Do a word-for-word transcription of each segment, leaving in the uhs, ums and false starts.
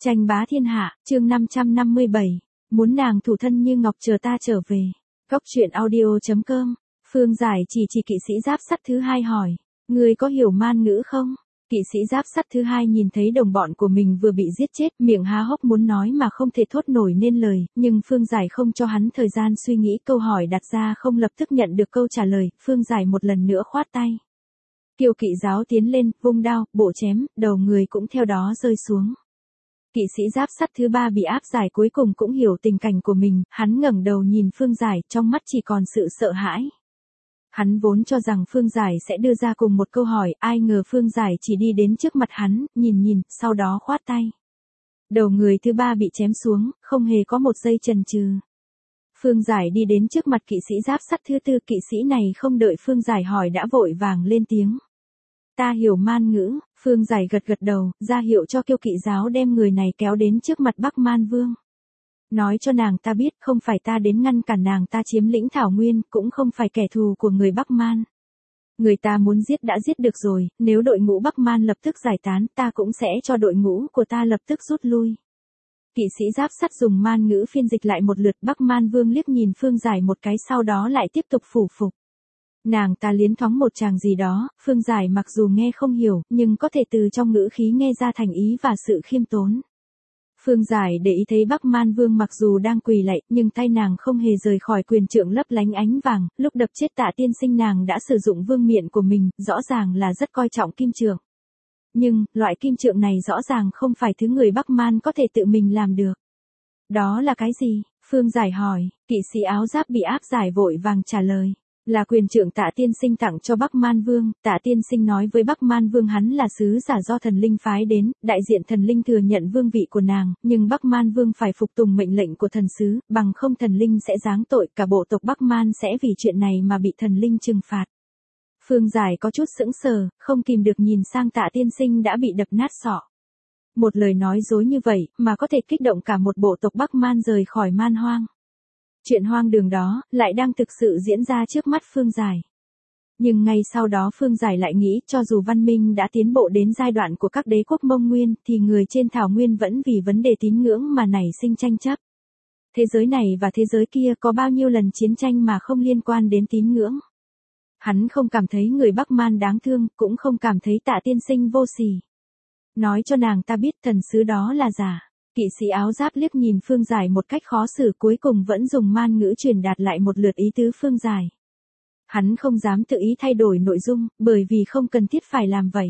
Tranh bá thiên hạ, chương năm trăm năm mươi bảy, muốn nàng thủ thân như ngọc chờ ta trở về. Góc truyện audio chấm com, Phương Giải chỉ chỉ kỵ sĩ giáp sắt thứ hai hỏi, ngươi có hiểu man ngữ không? Kỵ sĩ giáp sắt thứ hai nhìn thấy đồng bọn của mình vừa bị giết chết, miệng há hốc muốn nói mà không thể thốt nổi nên lời, nhưng Phương Giải không cho hắn thời gian suy nghĩ, câu hỏi đặt ra không lập tức nhận được câu trả lời, Phương Giải một lần nữa khoát tay. Kiều kỵ giáo tiến lên, vung đao, bổ chém, đầu người cũng theo đó rơi xuống. Kỵ sĩ giáp sắt thứ ba bị áp giải cuối cùng cũng hiểu tình cảnh của mình, hắn ngẩng đầu nhìn Phương Giải, trong mắt chỉ còn sự sợ hãi. Hắn vốn cho rằng Phương Giải sẽ đưa ra cùng một câu hỏi, ai ngờ Phương Giải chỉ đi đến trước mặt hắn, nhìn nhìn, sau đó khoát tay. Đầu người thứ ba bị chém xuống, không hề có một giây chần chừ. Phương Giải đi đến trước mặt kỵ sĩ giáp sắt thứ tư, kỵ sĩ này không đợi Phương Giải hỏi đã vội vàng lên tiếng. Ta hiểu man ngữ, Phương Giải gật gật đầu, ra hiệu cho Kiêu kỵ giáo đem người này kéo đến trước mặt Bắc Man Vương. Nói cho nàng ta biết không phải ta đến ngăn cản nàng ta chiếm lĩnh Thảo Nguyên, cũng không phải kẻ thù của người Bắc Man. Người ta muốn giết đã giết được rồi, nếu đội ngũ Bắc Man lập tức giải tán ta cũng sẽ cho đội ngũ của ta lập tức rút lui. Kỵ sĩ giáp sắt dùng man ngữ phiên dịch lại một lượt, Bắc Man Vương liếc nhìn Phương Giải một cái sau đó lại tiếp tục phủ phục. Nàng ta liến thoáng một tràng gì đó, Phương Giải mặc dù nghe không hiểu, nhưng có thể từ trong ngữ khí nghe ra thành ý và sự khiêm tốn. Phương Giải để ý thấy Bắc Man Vương mặc dù đang quỳ lạy, nhưng tay nàng không hề rời khỏi quyền trượng lấp lánh ánh vàng, lúc đập chết Tạ tiên sinh nàng đã sử dụng vương miện của mình, rõ ràng là rất coi trọng kim trượng. Nhưng, loại kim trượng này rõ ràng không phải thứ người Bắc Man có thể tự mình làm được. Đó là cái gì? Phương Giải hỏi, kỵ sĩ áo giáp bị áp giải vội vàng trả lời. Là quyền trượng Tạ tiên sinh tặng cho Bắc Man Vương, Tạ tiên sinh nói với Bắc Man Vương hắn là sứ giả do thần linh phái đến, đại diện thần linh thừa nhận vương vị của nàng, nhưng Bắc Man Vương phải phục tùng mệnh lệnh của thần sứ, bằng không thần linh sẽ giáng tội, cả bộ tộc Bắc Man sẽ vì chuyện này mà bị thần linh trừng phạt. Phương Giải có chút sững sờ, không kìm được nhìn sang Tạ tiên sinh đã bị đập nát sọ. Một lời nói dối như vậy, mà có thể kích động cả một bộ tộc Bắc Man rời khỏi man hoang. Chuyện hoang đường đó, lại đang thực sự diễn ra trước mắt Phương Giải. Nhưng ngay sau đó Phương Giải lại nghĩ, cho dù văn minh đã tiến bộ đến giai đoạn của các đế quốc Mông Nguyên, thì người trên Thảo Nguyên vẫn vì vấn đề tín ngưỡng mà nảy sinh tranh chấp. Thế giới này và thế giới kia có bao nhiêu lần chiến tranh mà không liên quan đến tín ngưỡng. Hắn không cảm thấy người Bắc Man đáng thương, cũng không cảm thấy Tạ tiên sinh vô sỉ. Nói cho nàng ta biết thần sứ đó là giả. Kỵ sĩ áo giáp liếc nhìn Phương Giải một cách khó xử, cuối cùng vẫn dùng man ngữ truyền đạt lại một lượt ý tứ Phương Giải. Hắn không dám tự ý thay đổi nội dung, bởi vì không cần thiết phải làm vậy.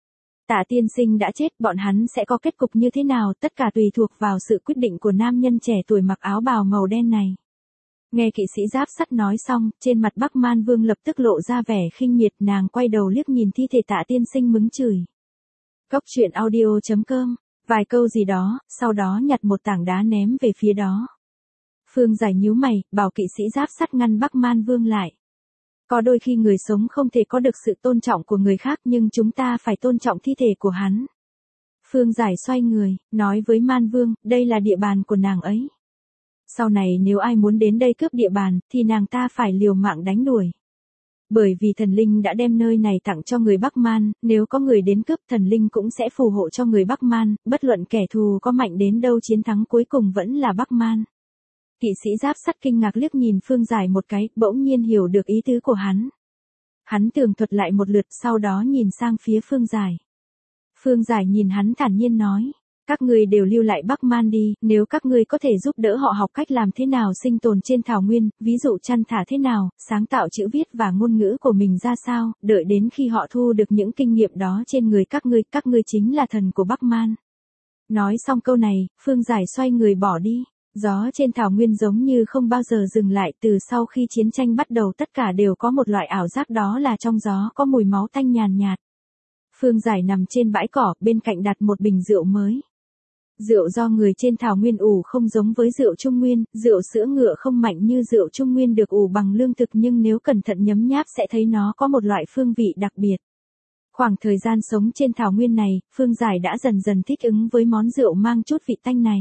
Tạ tiên sinh đã chết, bọn hắn sẽ có kết cục như thế nào, tất cả tùy thuộc vào sự quyết định của nam nhân trẻ tuổi mặc áo bào màu đen này. Nghe kỵ sĩ giáp sắt nói xong, trên mặt Bắc Man Vương lập tức lộ ra vẻ khinh miệt, nàng quay đầu liếc nhìn thi thể Tạ tiên sinh mắng chửi. Góc truyện audio chấm com, vài câu gì đó, sau đó nhặt một tảng đá ném về phía đó. Phương Giải nhíu mày, bảo kỵ sĩ giáp sắt ngăn Bắc Man Vương lại. Có đôi khi người sống không thể có được sự tôn trọng của người khác, nhưng chúng ta phải tôn trọng thi thể của hắn. Phương Giải xoay người, nói với Man Vương, đây là địa bàn của nàng ấy. Sau này nếu ai muốn đến đây cướp địa bàn, thì nàng ta phải liều mạng đánh đuổi. Bởi vì thần linh đã đem nơi này tặng cho người Bắc Man, nếu có người đến cướp thần linh cũng sẽ phù hộ cho người Bắc Man, bất luận kẻ thù có mạnh đến đâu chiến thắng cuối cùng vẫn là Bắc Man. Kỵ sĩ giáp sắt kinh ngạc liếc nhìn Phương Giải một cái, bỗng nhiên hiểu được ý tứ của hắn. Hắn tường thuật lại một lượt, sau đó nhìn sang phía Phương Giải. Phương Giải nhìn hắn thản nhiên nói. Các ngươi đều lưu lại Bắc Man đi, nếu các ngươi có thể giúp đỡ họ học cách làm thế nào sinh tồn trên Thảo Nguyên, ví dụ chăn thả thế nào, sáng tạo chữ viết và ngôn ngữ của mình ra sao, đợi đến khi họ thu được những kinh nghiệm đó trên người các ngươi, các ngươi chính là thần của Bắc Man. Nói xong câu này, Phương Giải xoay người bỏ đi. Gió trên Thảo Nguyên giống như không bao giờ dừng lại, từ sau khi chiến tranh bắt đầu tất cả đều có một loại ảo giác, đó là trong gió có mùi máu tanh nhàn nhạt. Phương Giải nằm trên bãi cỏ, bên cạnh đặt một bình rượu mới. Rượu do người trên Thảo Nguyên ủ không giống với rượu Trung Nguyên, rượu sữa ngựa không mạnh như rượu Trung Nguyên được ủ bằng lương thực, nhưng nếu cẩn thận nhấm nháp sẽ thấy nó có một loại phương vị đặc biệt. Khoảng thời gian sống trên Thảo Nguyên này, Phương Giải đã dần dần thích ứng với món rượu mang chút vị tanh này.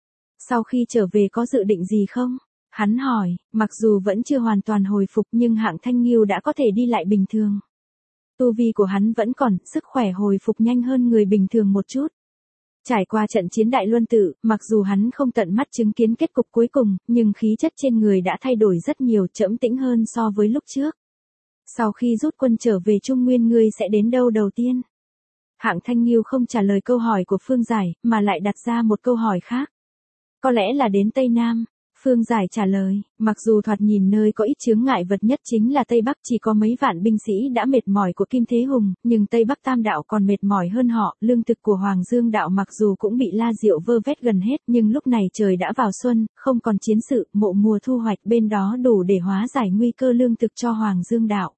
Sau khi trở về có dự định gì không? Hắn hỏi, mặc dù vẫn chưa hoàn toàn hồi phục nhưng Hạng Thanh Nghiêu đã có thể đi lại bình thường. Tu vi của hắn vẫn còn, sức khỏe hồi phục nhanh hơn người bình thường một chút. Trải qua trận chiến Đại Luân Tự, mặc dù hắn không tận mắt chứng kiến kết cục cuối cùng, nhưng khí chất trên người đã thay đổi rất nhiều, trẫm tĩnh hơn so với lúc trước. Sau khi rút quân trở về Trung Nguyên ngươi sẽ đến đâu đầu tiên? Hạng Thanh Nghiêu không trả lời câu hỏi của Phương Giải, mà lại đặt ra một câu hỏi khác. Có lẽ là đến Tây Nam. Phương Giải trả lời, mặc dù thoạt nhìn nơi có ít chướng ngại vật nhất chính là Tây Bắc chỉ có mấy vạn binh sĩ đã mệt mỏi của Kim Thế Hùng, nhưng Tây Bắc Tam Đạo còn mệt mỏi hơn họ, lương thực của Hoàng Dương Đạo mặc dù cũng bị La Diệu vơ vét gần hết, nhưng lúc này trời đã vào xuân, không còn chiến sự, mộ mùa thu hoạch bên đó đủ để hóa giải nguy cơ lương thực cho Hoàng Dương Đạo.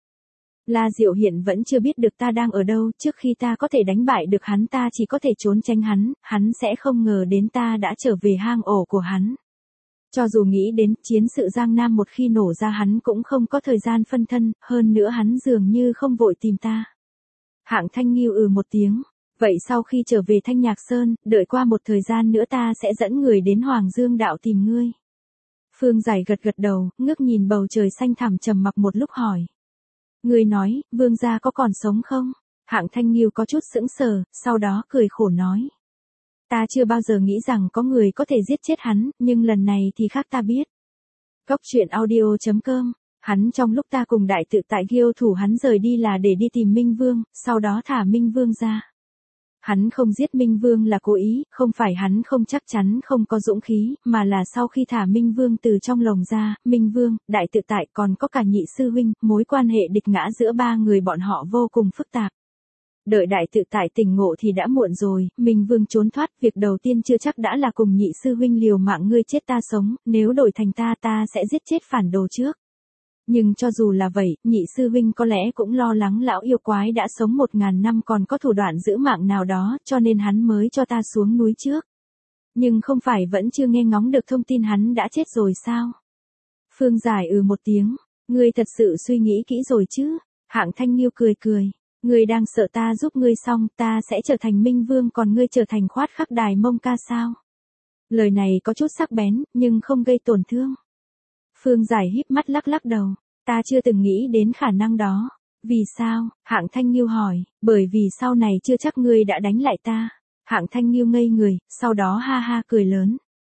La Diệu hiện vẫn chưa biết được ta đang ở đâu, trước khi ta có thể đánh bại được hắn ta chỉ có thể trốn tránh hắn, hắn sẽ không ngờ đến ta đã trở về hang ổ của hắn. Cho dù nghĩ đến chiến sự Giang Nam một khi nổ ra hắn cũng không có thời gian phân thân, hơn nữa hắn dường như không vội tìm ta. Hạng Thanh Nghiêu ừ một tiếng, vậy sau khi trở về Thanh Nhạc Sơn, đợi qua một thời gian nữa ta sẽ dẫn người đến Hoàng Dương Đạo tìm ngươi. Phương Giải gật gật đầu, ngước nhìn bầu trời xanh thẳm trầm mặc một lúc hỏi. Ngươi nói, vương gia có còn sống không? Hạng Thanh Nghiêu có chút sững sờ, sau đó cười khổ nói. Ta chưa bao giờ nghĩ rằng có người có thể giết chết hắn, nhưng lần này thì khác ta biết. Góc truyện audio chấm com, hắn trong lúc ta cùng đại tự tại Ghiêu thủ hắn rời đi là để đi tìm Minh Vương, sau đó thả Minh Vương ra. Hắn không giết Minh Vương là cố ý, không phải hắn không chắc chắn không có dũng khí, mà là sau khi thả Minh Vương từ trong lồng ra, Minh Vương, đại tự tại còn có cả nhị sư huynh, mối quan hệ địch ngã giữa ba người bọn họ vô cùng phức tạp. Đợi đại tự tại tỉnh ngộ thì đã muộn rồi, Minh Vương trốn thoát, việc đầu tiên chưa chắc đã là cùng nhị sư huynh liều mạng ngươi chết ta sống, nếu đổi thành ta ta sẽ giết chết phản đồ trước. Nhưng cho dù là vậy, nhị sư huynh có lẽ cũng lo lắng lão yêu quái đã sống một ngàn năm còn có thủ đoạn giữ mạng nào đó, cho nên hắn mới cho ta xuống núi trước. Nhưng không phải vẫn chưa nghe ngóng được thông tin hắn đã chết rồi sao? Phương Giải ừ một tiếng, ngươi thật sự suy nghĩ kỹ rồi chứ? Hạng Thanh Nghiêu cười cười, ngươi đang sợ ta giúp ngươi xong ta sẽ trở thành Minh Vương còn ngươi trở thành khoát khắc đài mông ca sao? Lời này có chút sắc bén, nhưng không gây tổn thương. Phương Giải híp mắt lắc lắc đầu, ta chưa từng nghĩ đến khả năng đó. Vì sao? Hạng Thanh Nghiêu hỏi, bởi vì sau này chưa chắc ngươi đã đánh lại ta. Hạng Thanh Nghiêu ngây người, sau đó ha ha cười lớn.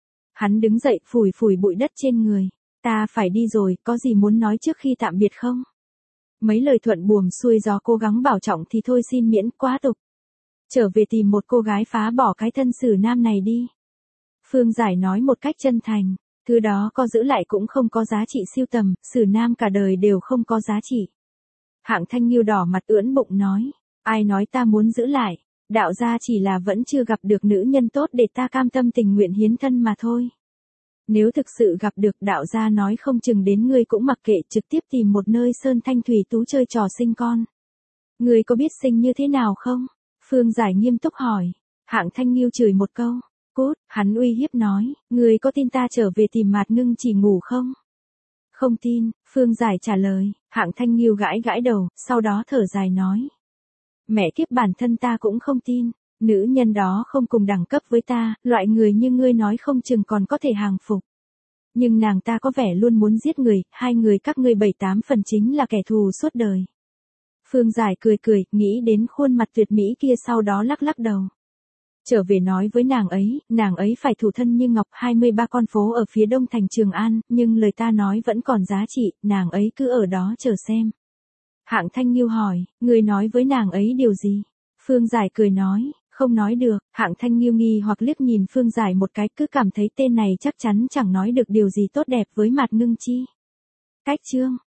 Hắn đứng dậy phủi phủi bụi đất trên người, ta phải đi rồi, có gì muốn nói trước khi tạm biệt không? Mấy lời thuận buồm xuôi gió cố gắng bảo trọng thì thôi xin miễn, quá tục. Trở về tìm một cô gái phá bỏ cái thân Sử Nam này đi. Phương Giải nói một cách chân thành. Thứ đó có giữ lại cũng không có giá trị siêu tầm, Sử Nam cả đời đều không có giá trị. Hạng Thanh Nghiêu đỏ mặt ưỡn bụng nói, ai nói ta muốn giữ lại, đạo gia chỉ là vẫn chưa gặp được nữ nhân tốt để ta cam tâm tình nguyện hiến thân mà thôi. Nếu thực sự gặp được đạo gia nói không chừng đến ngươi cũng mặc kệ trực tiếp tìm một nơi sơn thanh thủy tú chơi trò sinh con. Ngươi có biết sinh như thế nào không? Phương Giải nghiêm túc hỏi, Hạng Thanh Nghiêu chửi một câu. Cút, hắn uy hiếp nói, ngươi có tin ta trở về tìm Mạt Ngưng chỉ ngủ không? Không tin, Phương Giải trả lời, Hạng Thanh Nghiêu gãi gãi đầu, sau đó thở dài nói. Mẹ kiếp bản thân ta cũng không tin, nữ nhân đó không cùng đẳng cấp với ta, loại người như ngươi nói không chừng còn có thể hàng phục. Nhưng nàng ta có vẻ luôn muốn giết người, hai người các ngươi bảy tám phần chính là kẻ thù suốt đời. Phương Giải cười cười, nghĩ đến khuôn mặt tuyệt mỹ kia sau đó lắc lắc đầu. Trở về nói với nàng ấy, nàng ấy phải thủ thân như ngọc hai mươi ba con phố ở phía đông thành Trường An, nhưng lời ta nói vẫn còn giá trị, nàng ấy cứ ở đó chờ xem. Hạng Thanh Nghiêu hỏi, người nói với nàng ấy điều gì? Phương Giải cười nói, không nói được. Hạng Thanh Nghiêu nghi hoặc liếc nhìn Phương Giải một cái, cứ cảm thấy tên này chắc chắn chẳng nói được điều gì tốt đẹp với Mạt Ngưng chi. Cách chương